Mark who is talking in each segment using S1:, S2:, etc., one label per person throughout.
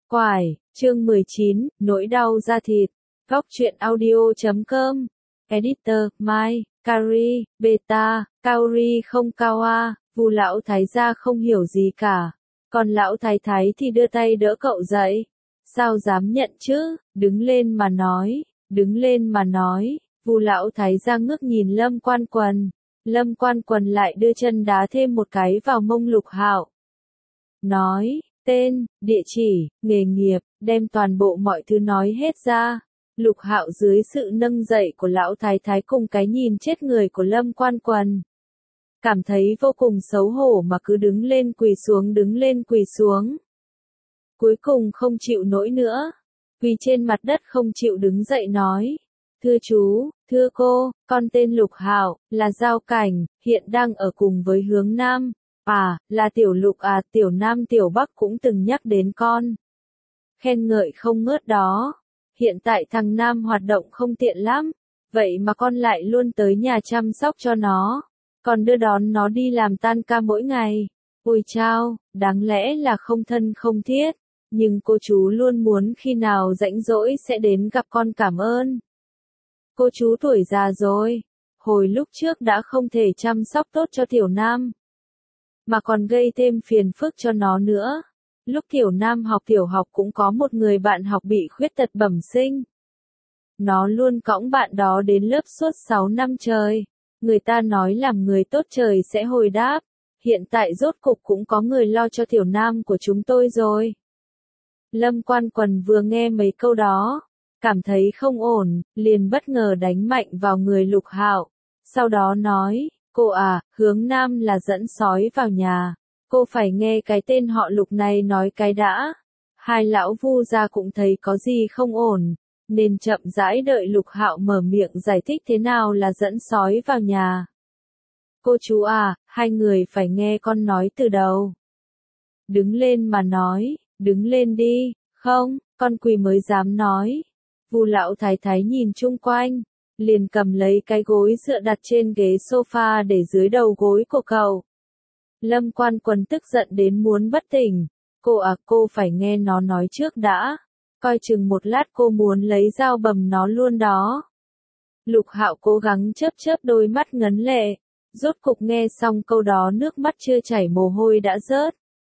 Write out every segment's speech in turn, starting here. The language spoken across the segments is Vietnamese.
S1: Quải, chương 19, nỗi đau da thịt. Góc truyện audio.com. Editor, Mai, Kari, Beta, Kaori không Kawa, Vu lão thái gia không hiểu gì cả. Còn lão thái thái thì đưa tay đỡ cậu dậy. Sao dám nhận chứ, đứng lên mà nói, đứng lên mà nói. Vu lão thái gia ngước nhìn Lâm Quan Quần. Lâm Quan Quần lại đưa chân đá thêm một cái vào mông Lục Hạo. Nói, tên, địa chỉ, nghề nghiệp, đem toàn bộ mọi thứ nói hết ra. Lục Hạo dưới sự nâng dậy của lão thái thái cùng cái nhìn chết người của Lâm Quan Quần, cảm thấy vô cùng xấu hổ mà cứ đứng lên quỳ xuống. Cuối cùng không chịu nổi nữa, quỳ trên mặt đất không chịu đứng dậy nói. Thưa chú, thưa cô, con tên Lục Hạo, là Giao Cảnh, hiện đang ở cùng với Hướng Nam. À, là Tiểu Lục à, Tiểu Nam Tiểu Bắc cũng từng nhắc đến con. Khen ngợi không ngớt đó. Hiện tại thằng Nam hoạt động không tiện lắm, vậy mà con lại luôn tới nhà chăm sóc cho nó. Còn đưa đón nó đi làm tan ca mỗi ngày. Ôi chao, đáng lẽ là không thân không thiết, nhưng cô chú luôn muốn khi nào rảnh rỗi sẽ đến gặp con cảm ơn. Cô chú tuổi già rồi, hồi lúc trước đã không thể chăm sóc tốt cho Tiểu Nam, mà còn gây thêm phiền phức cho nó nữa. Lúc Tiểu Nam học tiểu học cũng có một người bạn học bị khuyết tật bẩm sinh. Nó luôn cõng bạn đó đến lớp suốt 6 năm trời. Người ta nói làm người tốt trời sẽ hồi đáp. Hiện tại rốt cục cũng có người lo cho Tiểu Nam của chúng tôi rồi. Lâm Quan Quần vừa nghe mấy câu đó, cảm thấy không ổn, liền bất ngờ đánh mạnh vào người Lục Hạo. Sau đó nói, cô à, Hướng Nam là dẫn sói vào nhà. Cô phải nghe cái tên họ Lục này nói cái đã. Hai lão Vu gia cũng thấy có gì không ổn, nên chậm rãi đợi Lục Hạo mở miệng giải thích thế nào là dẫn sói vào nhà. Cô chú à, hai người phải nghe con nói từ đầu. Đứng lên mà nói, đứng lên đi, không, con quỳ mới dám nói. Vu lão thái thái nhìn chung quanh, liền cầm lấy cái gối dựa đặt trên ghế sofa để dưới đầu gối của cậu. Lâm Quan Quần tức giận đến muốn bất tỉnh. Cô à, cô phải nghe nó nói trước đã. Coi chừng một lát cô muốn lấy dao bầm nó luôn đó. Lục Hạo cố gắng chớp chớp đôi mắt ngấn lệ. Rốt cục nghe xong câu đó nước mắt chưa chảy mồ hôi đã rớt.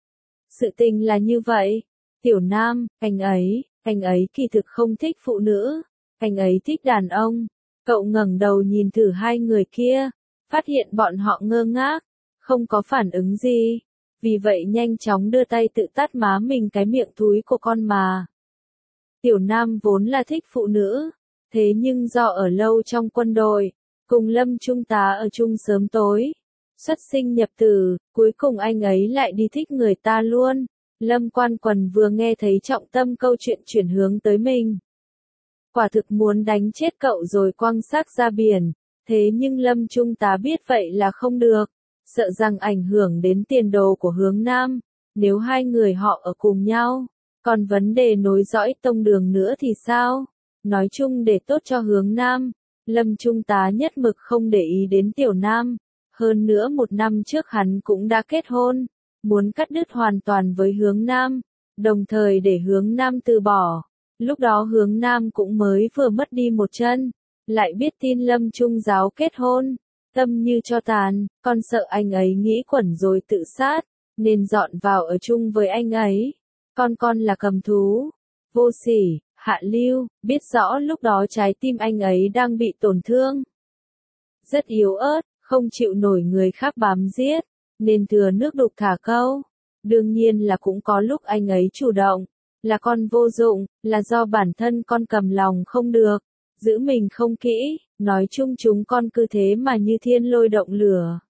S1: Sự tình là như vậy. Tiểu Nam, anh ấy kỳ thực không thích phụ nữ. Anh ấy thích đàn ông. Cậu ngẩng đầu nhìn thử hai người kia. Phát hiện bọn họ ngơ ngác, không có phản ứng gì. Vì vậy nhanh chóng đưa tay tự tát má mình cái miệng thúi của con mà. Tiểu Nam vốn là thích phụ nữ, thế nhưng do ở lâu trong quân đội, cùng Lâm Trung tá ở chung sớm tối, xuất sinh nhập tử, cuối cùng anh ấy lại đi thích người ta luôn. Lâm Quan Quần vừa nghe thấy trọng tâm câu chuyện chuyển hướng tới mình, quả thực muốn đánh chết cậu rồi quăng xác ra biển. Thế nhưng Lâm Trung tá biết vậy là không được, sợ rằng ảnh hưởng đến tiền đồ của Hướng Nam. Nếu hai người họ ở cùng nhau, còn vấn đề nối dõi tông đường nữa thì sao? Nói chung để tốt cho Hướng Nam, Lâm Trung tá nhất mực không để ý đến Tiểu Nam. Hơn nữa 1 năm trước hắn cũng đã kết hôn, muốn cắt đứt hoàn toàn với Hướng Nam, đồng thời để Hướng Nam từ bỏ. Lúc đó Hướng Nam cũng mới vừa mất đi một chân, lại biết tin Lâm Trung giáo kết hôn, tâm như cho tàn, con sợ anh ấy nghĩ quẩn rồi tự sát, nên dọn vào ở chung với anh ấy. Con là cầm thú, vô sỉ, hạ lưu, biết rõ lúc đó trái tim anh ấy đang bị tổn thương. Rất yếu ớt, không chịu nổi người khác bám giết, nên thừa nước đục thả câu. Đương nhiên là cũng có lúc anh ấy chủ động, là con vô dụng, là do bản thân con cầm lòng không được, giữ mình không kỹ, nói chung chúng con cứ thế mà như thiên lôi động lửa.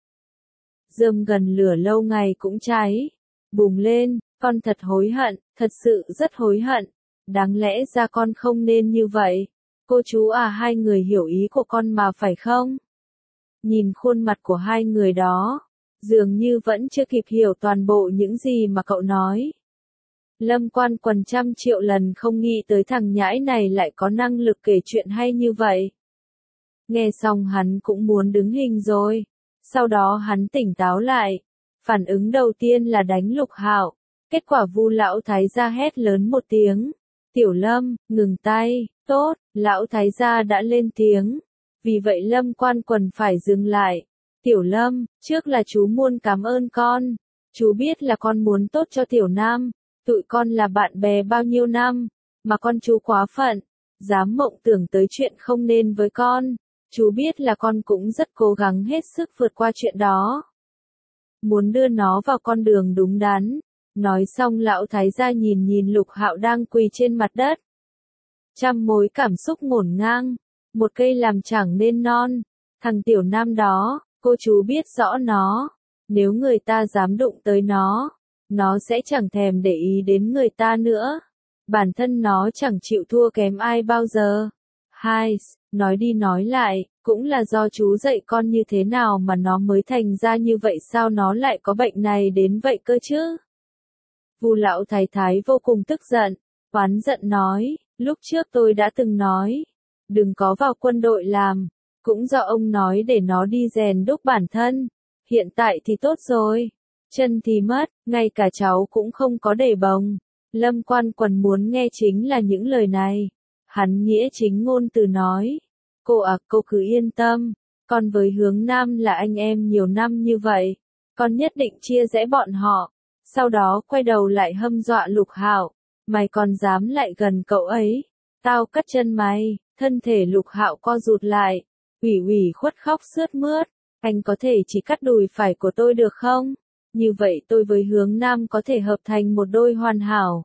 S1: Rơm gần lửa lâu ngày cũng cháy, bùng lên, con thật hối hận, thật sự rất hối hận, đáng lẽ ra con không nên như vậy. Cô chú à, hai người hiểu ý của con mà phải không? Nhìn khuôn mặt của hai người đó, dường như vẫn chưa kịp hiểu toàn bộ những gì mà cậu nói. Lâm Quan Quần 100 triệu lần không nghĩ tới thằng nhãi này lại có năng lực kể chuyện hay như vậy. Nghe xong hắn cũng muốn đứng hình rồi. Sau đó hắn tỉnh táo lại. Phản ứng đầu tiên là đánh Lục Hạo. Kết quả Vu lão thái gia hét lớn một tiếng. Tiểu Lâm, ngừng tay, tốt, lão thái gia đã lên tiếng. Vì vậy Lâm Quan Quần phải dừng lại. Tiểu Lâm, trước là chú muôn cảm ơn con. Chú biết là con muốn tốt cho Tiểu Nam. Tụi con là bạn bè bao nhiêu năm, mà con chú quá phận. Dám mộng tưởng tới chuyện không nên với con. Chú biết là con cũng rất cố gắng hết sức vượt qua chuyện đó. Muốn đưa nó vào con đường đúng đắn. Nói xong lão thái gia nhìn Lục Hạo đang quỳ trên mặt đất. Trăm mối cảm xúc ngổn ngang. Một cây làm chẳng nên non. Thằng Tiểu Nam đó, cô chú biết rõ nó. Nếu người ta dám đụng tới nó sẽ chẳng thèm để ý đến người ta nữa. Bản thân nó chẳng chịu thua kém ai bao giờ. Hai, nói đi nói lại, cũng là do chú dạy con như thế nào mà nó mới thành ra như vậy, sao nó lại có bệnh này đến vậy cơ chứ? Vu lão thái thái vô cùng tức giận, oán giận nói, lúc trước tôi đã từng nói, đừng có vào quân đội làm, cũng do ông nói để nó đi rèn đúc bản thân, hiện tại thì tốt rồi, chân thì mất, ngay cả cháu cũng không có để bồng. Lâm Quan Quần muốn nghe chính là những lời này, hắn nghĩa chính ngôn từ nói, cô cứ yên tâm, con với Hướng Nam là anh em nhiều năm như vậy, con nhất định chia rẽ bọn họ. Sau đó quay đầu lại hâm dọa Lục Hạo, mày còn dám lại gần cậu ấy, tao cắt chân mày. Thân thể Lục Hạo co rụt lại, ủy khuất khóc sướt mướt, anh có thể chỉ cắt đùi phải của tôi được không? Như vậy tôi với Hướng Nam có thể hợp thành một đôi hoàn hảo.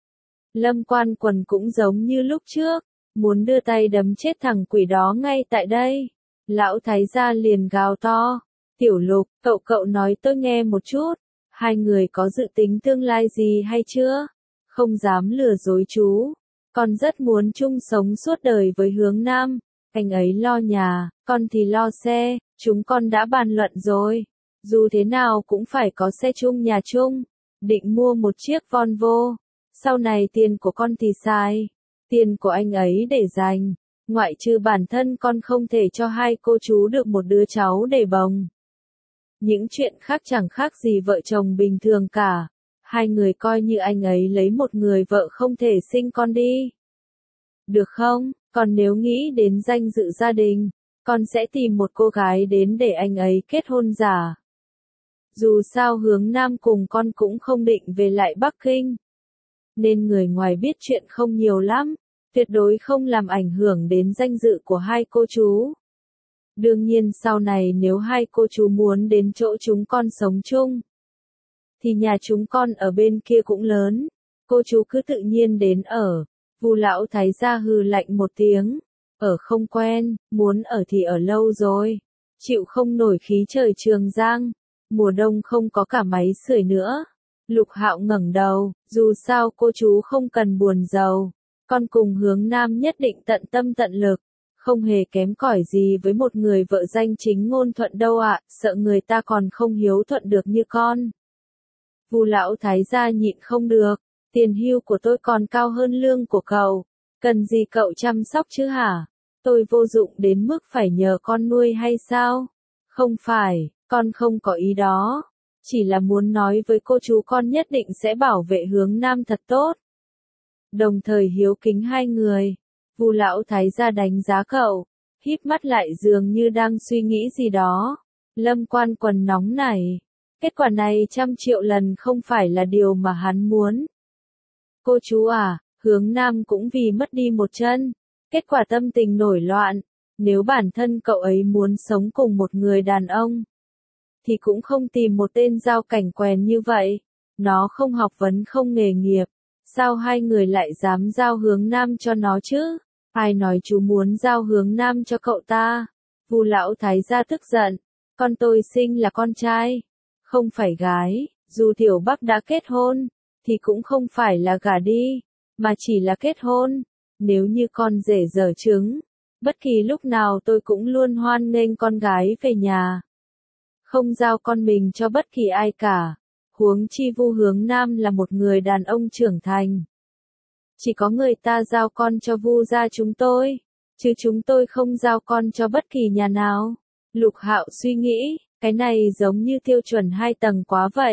S1: Lâm Quan Quần cũng giống như lúc trước, muốn đưa tay đấm chết thằng quỷ đó ngay tại đây. Lão thái gia liền gào to, Tiểu Lục, cậu nói tôi nghe một chút. Hai người có dự tính tương lai gì hay chưa? Không dám lừa dối chú. Con rất muốn chung sống suốt đời với Hướng Nam. Anh ấy lo nhà, con thì lo xe. Chúng con đã bàn luận rồi. Dù thế nào cũng phải có xe chung nhà chung. Định mua một chiếc Volvo. Sau này tiền của con thì xài. Tiền của anh ấy để dành. Ngoại trừ bản thân con không thể cho hai cô chú được một đứa cháu để bồng. Những chuyện khác chẳng khác gì vợ chồng bình thường cả. Hai người coi như anh ấy lấy một người vợ không thể sinh con đi. Được không? Còn nếu nghĩ đến danh dự gia đình, con sẽ tìm một cô gái đến để anh ấy kết hôn giả. Dù sao Hướng Nam cùng con cũng không định về lại Bắc Kinh. Nên người ngoài biết chuyện không nhiều lắm, tuyệt đối không làm ảnh hưởng đến danh dự của hai cô chú. Đương nhiên sau này nếu hai cô chú muốn đến chỗ chúng con sống chung, thì nhà chúng con ở bên kia cũng lớn, cô chú cứ tự nhiên đến ở. Vu lão thái gia hừ lạnh một tiếng, ở không quen, muốn ở thì ở lâu rồi, chịu không nổi khí trời Trường Giang, mùa đông không có cả máy sưởi nữa. Lục Hạo ngẩng đầu, dù sao cô chú không cần buồn giàu, con cùng Hướng Nam nhất định tận tâm tận lực. Không hề kém cỏi gì với một người vợ danh chính ngôn thuận đâu ạ, sợ người ta còn không hiếu thuận được như con. Vu lão thái gia nhịn không được, tiền hưu của tôi còn cao hơn lương của cậu, cần gì cậu chăm sóc chứ hả? Tôi vô dụng đến mức phải nhờ con nuôi hay sao? Không phải, con không có ý đó, chỉ là muốn nói với cô chú con nhất định sẽ bảo vệ Hướng Nam thật tốt. Đồng thời hiếu kính hai người. Vu lão thái gia đánh giá cậu, híp mắt lại dường như đang suy nghĩ gì đó. Lâm Quan Quần nóng nảy. Kết quả này 100 triệu lần không phải là điều mà hắn muốn. Cô chú à, Hướng Nam cũng vì mất đi một chân. Kết quả tâm tình nổi loạn. Nếu bản thân cậu ấy muốn sống cùng một người đàn ông, thì cũng không tìm một tên giao cảnh quèn như vậy. Nó không học vấn không nghề nghiệp. Sao hai người lại dám giao Hướng Nam cho nó chứ? Ai nói chú muốn giao Hướng Nam cho cậu ta? Vu lão thái gia tức giận. Con tôi sinh là con trai, không phải gái. Dù Tiểu Bắc đã kết hôn, thì cũng không phải là gả đi, mà chỉ là kết hôn. Nếu như con rể dở trứng, bất kỳ lúc nào tôi cũng luôn hoan nghênh con gái về nhà. Không giao con mình cho bất kỳ ai cả. Huống chi Vu Hướng Nam là một người đàn ông trưởng thành. Chỉ có người ta giao con cho Vu gia chúng tôi, chứ chúng tôi không giao con cho bất kỳ nhà nào. Lục Hạo suy nghĩ, cái này giống như tiêu chuẩn 2 tầng quá vậy.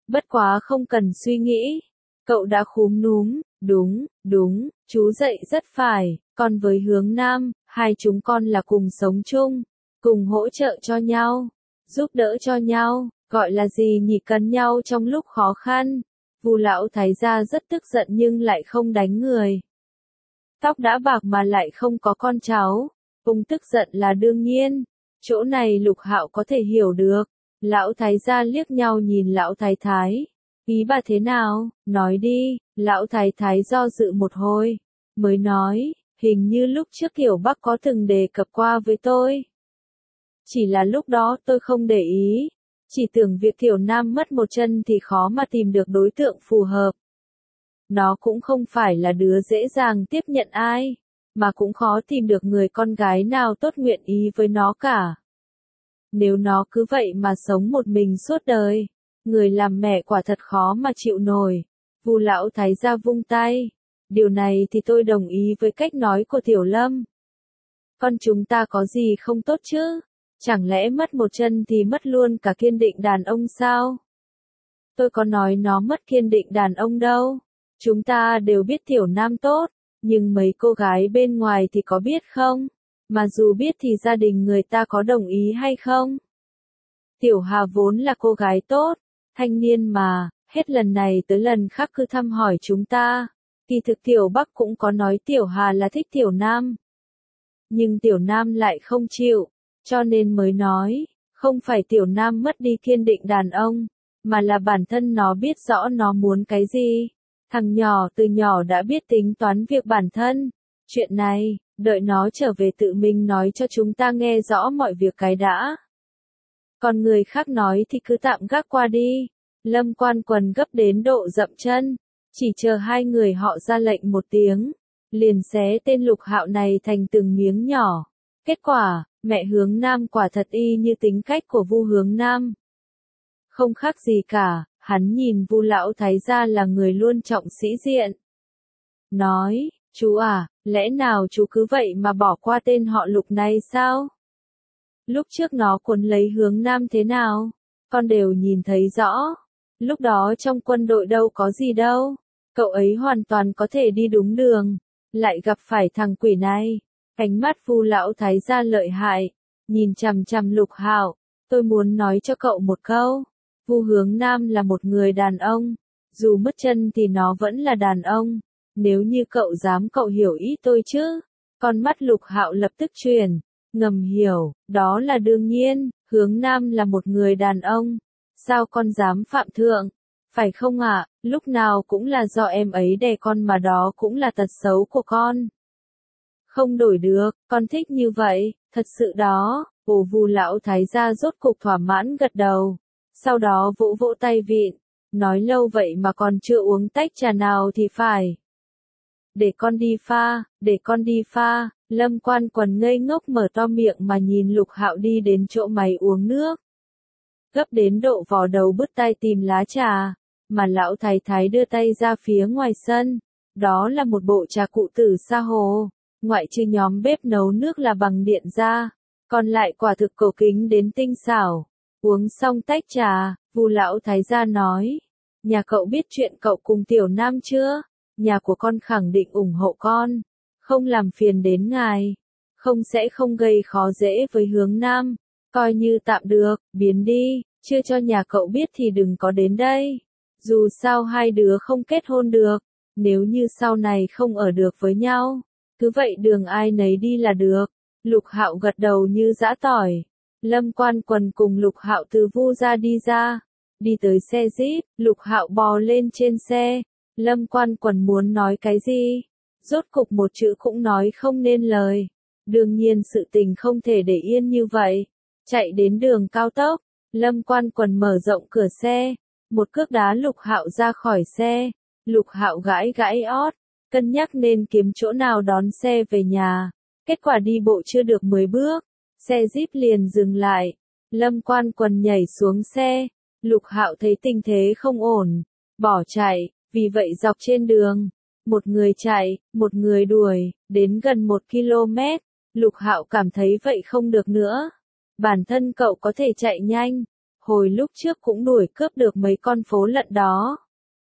S1: Bất quá không cần suy nghĩ. Cậu đã khúm núm, đúng, chú dạy rất phải, còn với Hướng Nam, hai chúng con là cùng sống chung, cùng hỗ trợ cho nhau, giúp đỡ cho nhau, gọi là gì nhỉ, cần nhau trong lúc khó khăn. Vu lão thái gia rất tức giận nhưng lại không đánh người. Tóc đã bạc mà lại không có con cháu, ông tức giận là đương nhiên. Chỗ này Lục Hạo có thể hiểu được. Lão thái gia liếc nhau nhìn lão thái thái. Ý bà thế nào, nói đi. Lão thái thái do dự một hồi, mới nói, hình như lúc trước Tiểu Bắc có từng đề cập qua với tôi. Chỉ là lúc đó tôi không để ý, chỉ tưởng việc Tiểu Nam mất một chân thì khó mà tìm được đối tượng phù hợp. Nó cũng không phải là đứa dễ dàng tiếp nhận ai, mà cũng khó tìm được người con gái nào tốt nguyện ý với nó cả. Nếu nó cứ vậy mà sống một mình suốt đời, người làm mẹ quả thật khó mà chịu nổi. Vu lão thái gia vung tay. Điều này thì tôi đồng ý với cách nói của Tiểu Lâm. Con chúng ta có gì không tốt chứ? Chẳng lẽ mất một chân thì mất luôn cả kiên định đàn ông sao? Tôi có nói nó mất kiên định đàn ông đâu. Chúng ta đều biết Tiểu Nam tốt, nhưng mấy cô gái bên ngoài thì có biết không? Mà dù biết thì gia đình người ta có đồng ý hay không? Tiểu Hà vốn là cô gái tốt, thanh niên mà, hết lần này tới lần khác cứ thăm hỏi chúng ta. Kỳ thực Tiểu Bắc cũng có nói Tiểu Hà là thích Tiểu Nam. Nhưng Tiểu Nam lại không chịu, cho nên mới nói, không phải Tiểu Nam mất đi kiên định đàn ông, mà là bản thân nó biết rõ nó muốn cái gì. Thằng nhỏ từ nhỏ đã biết tính toán việc bản thân. Chuyện này, đợi nó trở về tự mình nói cho chúng ta nghe rõ mọi việc cái đã. Còn người khác nói thì cứ tạm gác qua đi. Lâm Quan Quần gấp đến độ dậm chân, chỉ chờ hai người họ ra lệnh một tiếng, liền xé tên Lục Hạo này thành từng miếng nhỏ. Kết quả, mẹ Hướng Nam quả thật y như tính cách của Vu Hướng Nam. Không khác gì cả, hắn nhìn Vu lão thái gia là người luôn trọng sĩ diện. Nói, chú à, lẽ nào chú cứ vậy mà bỏ qua tên họ Lục này sao? Lúc trước nó cuốn lấy Hướng Nam thế nào, con đều nhìn thấy rõ. Lúc đó trong quân đội đâu có gì đâu, cậu ấy hoàn toàn có thể đi đúng đường, lại gặp phải thằng quỷ này. Ánh mắt Vu lão thái gia lợi hại, nhìn chằm chằm Lục Hạo, tôi muốn nói cho cậu một câu. Vu Hướng Nam là một người đàn ông, dù mất chân thì nó vẫn là đàn ông. Nếu như cậu dám cậu hiểu ý tôi chứ. Con mắt Lục Hạo lập tức chuyển, ngầm hiểu, đó là đương nhiên, Hướng Nam là một người đàn ông. Sao con dám phạm thượng? Phải không ạ? Lúc nào cũng là do em ấy đè con mà đó cũng là tật xấu của con. Không đổi được, con thích như vậy, thật sự đó. Vu lão thái gia rốt cục thỏa mãn gật đầu. Sau đó vỗ vỗ tay vịn, nói lâu vậy mà còn chưa uống tách trà nào thì phải. Để con đi pha, Lâm Quan Quần ngây ngốc mở to miệng mà nhìn Lục Hạo đi đến chỗ máy uống nước. Gấp đến độ vò đầu bứt tai tìm lá trà, mà lão thái thái đưa tay ra phía ngoài sân. Đó là một bộ trà cụ tử sa hồ, ngoại trừ nhóm bếp nấu nước là bằng điện ra, còn lại quả thực cổ kính đến tinh xảo. Uống xong tách trà, Vu lão thái gia nói, nhà cậu biết chuyện cậu cùng Tiểu Nam chưa? Nhà của con khẳng định ủng hộ con, không làm phiền đến ngài, không gây khó dễ với Hướng Nam, coi như tạm được, biến đi, chưa cho nhà cậu biết thì đừng có đến đây. Dù sao hai đứa không kết hôn được, nếu như sau này không ở được với nhau, cứ vậy đường ai nấy đi là được. Lục Hạo gật đầu như giã tỏi. Lâm Quan Quần cùng Lục Hạo từ Vu gia đi ra, đi tới xe Jeep, Lục Hạo bò lên trên xe. Lâm Quan Quần muốn nói cái gì, rốt cục một chữ cũng nói không nên lời. Đương nhiên sự tình không thể để yên như vậy. Chạy đến đường cao tốc, Lâm Quan Quần mở rộng cửa xe, một cước đá Lục Hạo ra khỏi xe. Lục Hạo gãi gãi ót, cân nhắc nên kiếm chỗ nào đón xe về nhà. Kết quả đi bộ chưa được 10 bước, xe Jeep liền dừng lại. Lâm Quan Quần nhảy xuống xe, Lục Hạo thấy tình thế không ổn, bỏ chạy. Vì vậy dọc trên đường, một người chạy, một người đuổi, đến gần 1 km, Lục Hạo cảm thấy vậy không được nữa. Bản thân cậu có thể chạy nhanh, hồi lúc trước cũng đuổi cướp được mấy con phố lận đó.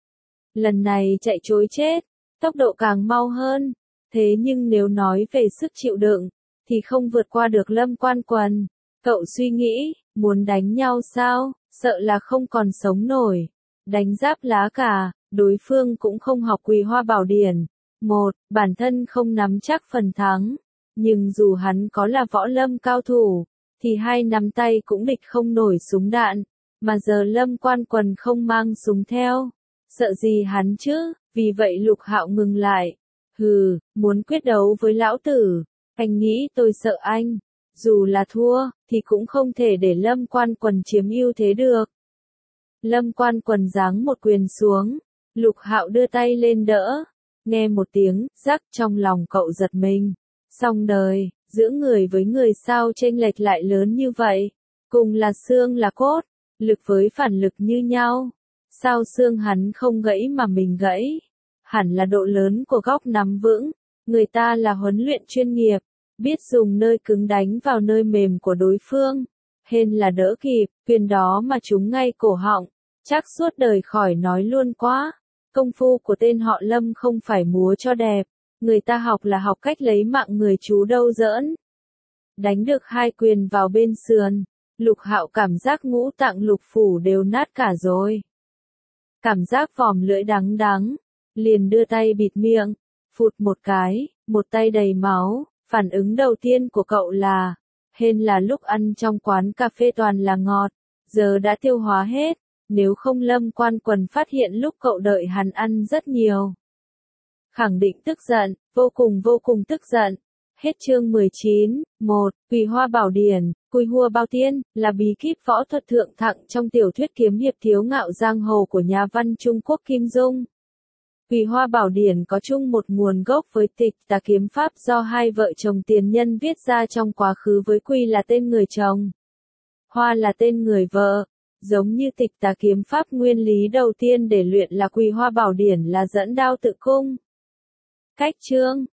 S1: Lần này chạy trối chết, tốc độ càng mau hơn, thế nhưng nếu nói về sức chịu đựng, thì không vượt qua được Lâm Quan Quần. Cậu suy nghĩ, muốn đánh nhau sao, sợ là không còn sống nổi. Đánh giáp lá cả, đối phương cũng không học Quỳ Hoa Bảo Điển. Bản thân không nắm chắc phần thắng, nhưng dù hắn có là võ lâm cao thủ, thì hai nắm tay cũng địch không nổi súng đạn, mà giờ Lâm Quan Quần không mang súng theo, sợ gì hắn chứ, vì vậy Lục Hạo ngừng lại. Hừ, muốn quyết đấu với lão tử, anh nghĩ tôi sợ anh, dù là thua, thì cũng không thể để Lâm Quan Quần chiếm ưu thế được. Lâm Quan Quần giáng một quyền xuống, Lục Hạo đưa tay lên đỡ, nghe một tiếng rắc trong lòng cậu giật mình. Xong đời, giữa người với người sao chênh lệch lại lớn như vậy, cùng là xương là cốt, lực với phản lực như nhau. Sao xương hắn không gãy mà mình gãy? Hẳn là độ lớn của góc nắm vững, người ta là huấn luyện chuyên nghiệp, biết dùng nơi cứng đánh vào nơi mềm của đối phương. Hên là đỡ kịp, quyền đó mà trúng ngay cổ họng, chắc suốt đời khỏi nói luôn quá. Công phu của tên họ Lâm không phải múa cho đẹp, người ta học là học cách lấy mạng người chú đâu giỡn. Đánh được hai quyền vào bên sườn, Lục Hạo cảm giác ngũ tạng lục phủ đều nát cả rồi. Cảm giác vòm lưỡi đắng đắng, liền đưa tay bịt miệng, phụt một cái, một tay đầy máu. Phản ứng đầu tiên của cậu là, hên là lúc ăn trong quán cà phê toàn là ngọt, giờ đã tiêu hóa hết, nếu không Lâm Quan Quần phát hiện lúc cậu đợi hắn ăn rất nhiều. Khẳng định tức giận, vô cùng tức giận. Hết chương 19, 1, Quỳ Hoa Bảo Điển, Cùi Hua Bao Tiên, là bí kíp võ thuật thượng thặng trong tiểu thuyết kiếm hiệp Thiếu Ngạo Giang Hồ của nhà văn Trung Quốc Kim Dung. Quỳ Hoa Bảo Điển có chung một nguồn gốc với Tịch Tà Kiếm Pháp do hai vợ chồng tiền nhân viết ra trong quá khứ, với Quỳ là tên người chồng, Hoa là tên người vợ. Giống như Tịch Tà Kiếm Pháp, nguyên lý đầu tiên để luyện là Quỳ Hoa Bảo Điển là dẫn đao tự cung. Cách chương